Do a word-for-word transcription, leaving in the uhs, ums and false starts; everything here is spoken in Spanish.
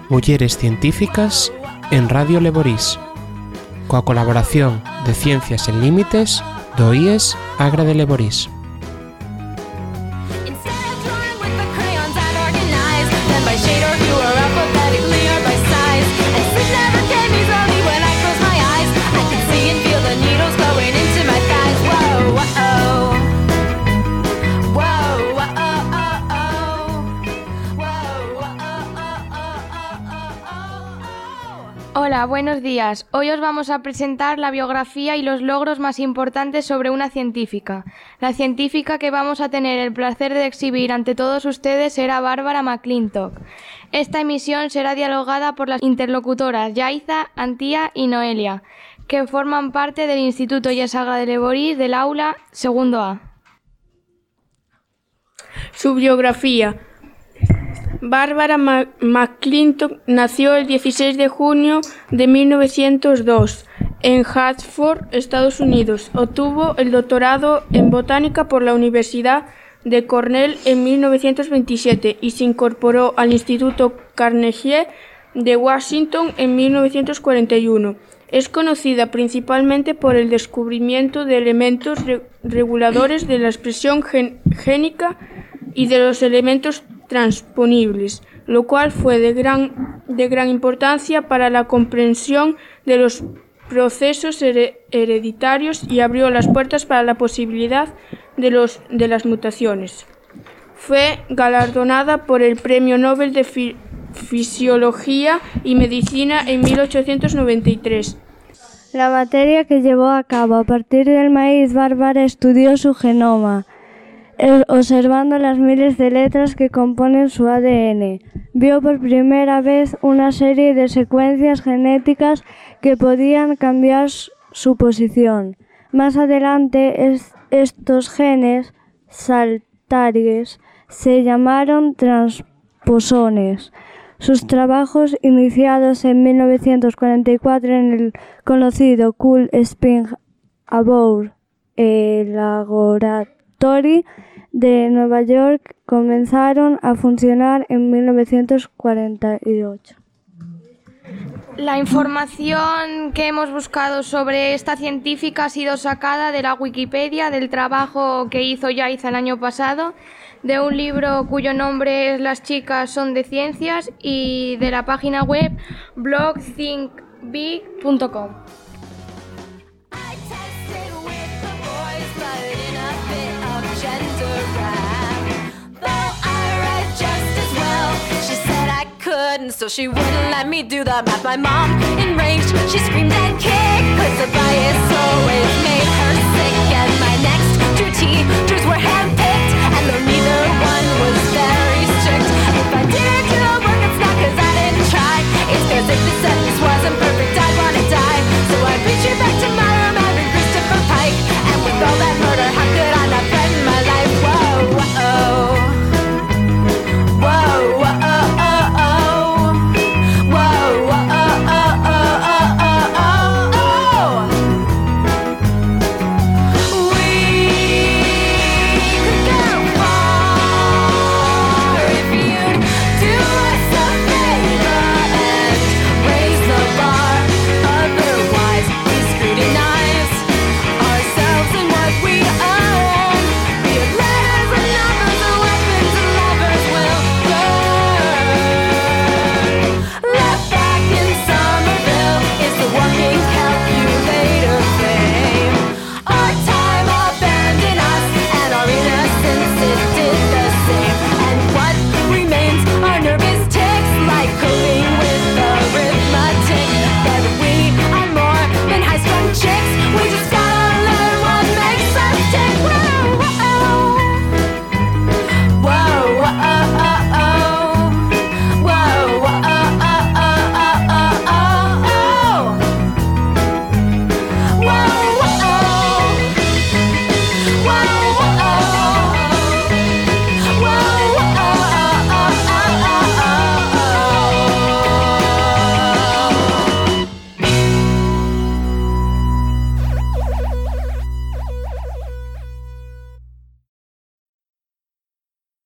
Mulleres Científicas en Radio Leborís, coa colaboración de Ciencias Sen Límites do I E S Agra de Leborís. Hola, buenos días. Hoy os vamos a presentar la biografía y los logros más importantes sobre una científica. La científica que vamos a tener el placer de exhibir ante todos ustedes será Bárbara McClintock. Esta emisión será dialogada por las interlocutoras Yaiza, Antía y Noelia, que forman parte del Instituto I E S Agra de Leborís del aula segundo A. Su biografía. Bárbara McClintock nació el dieciséis de junio de mil novecientos dos en Hartford, Estados Unidos. Obtuvo el doctorado en botánica por la Universidad de Cornell en mil novecientos veintisiete y se incorporó al Instituto Carnegie de Washington en mil novecientos cuarenta y uno. Es conocida principalmente por el descubrimiento de elementos re- reguladores de la expresión gen- génica y de los elementos transponibles, lo cual fue de gran, de gran importancia para la comprensión de los procesos her- hereditarios y abrió las puertas para la posibilidad de, los, de las mutaciones. Fue galardonada por el Premio Nobel de Fi- Fisiología y Medicina en mil ochocientos noventa y tres. La materia que llevó a cabo a partir del maíz, Bárbara estudió su genoma, observando las miles de letras que componen su A D N. Vio por primera vez una serie de secuencias genéticas que podían cambiar su posición. Más adelante, es, estos genes saltares se llamaron transposones. Sus trabajos, iniciados en mil novecientos cuarenta y cuatro en el conocido Cool Spring Aboard Laboratory de Nueva York, comenzaron a funcionar en mil novecientos cuarenta y ocho. La información que hemos buscado sobre esta científica ha sido sacada de la Wikipedia, del trabajo que hizo Yaiza el año pasado, de un libro cuyo nombre es Las chicas son de ciencias y de la página web blog think big punto com. So she wouldn't let me do the math. My mom, enraged, she screamed and kicked, 'cause the bias always made her sick. And my next two teachers were handpicked, and though neither one